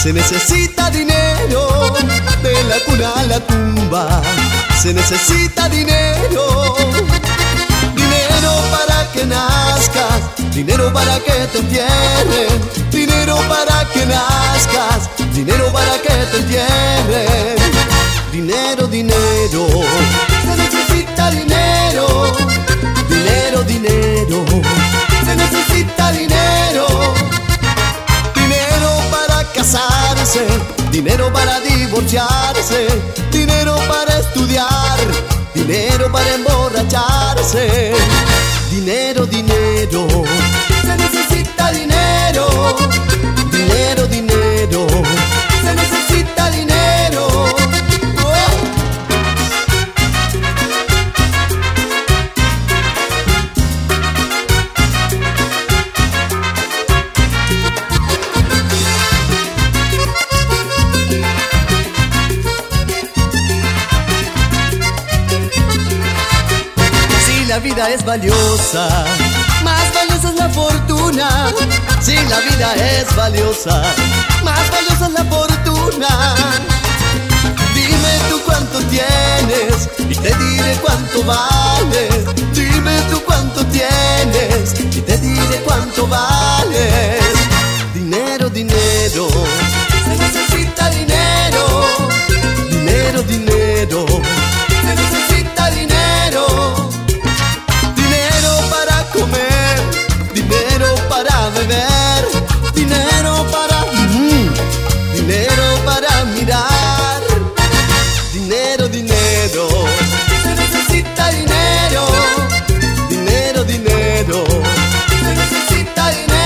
Se necesita dinero, de la cuna a la tumba. Se necesita dinero, dinero para que nazcas, dinero para que te entierren, dinero para que nazcas, dinero para que te entierren. Dinero, dinero, se necesita dinero, dinero, dinero, se necesita dinero. Dinero para casarse, dinero para divorciarse, dinero para estudiar, dinero para emborracharse. Dinero, dinero, se necesita dinero, dinero, dinero, se necesita dinero. La vida es valiosa, más valiosa es la fortuna. Si la vida es valiosa, más valiosa es la fortuna. Dime tú cuánto tienes y te diré cuánto vales. Dime tú cuánto tienes y te diré cuánto vales. Dinero, dinero, se necesita dinero, dinero, dinero, se necesita dinero. Comer, dinero para beber, dinero para dinero para mirar. Dinero, dinero, se necesita dinero, dinero, dinero, se necesita dinero.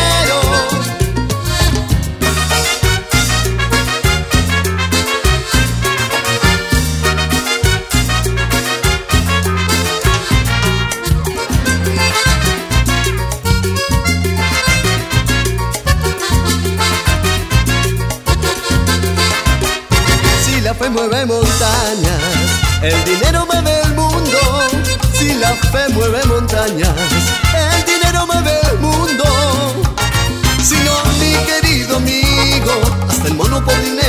La fe mueve montañas, el dinero mueve el mundo. Si la fe mueve montañas, el dinero mueve el mundo. Si no, mi querido amigo, hasta el mono por dinero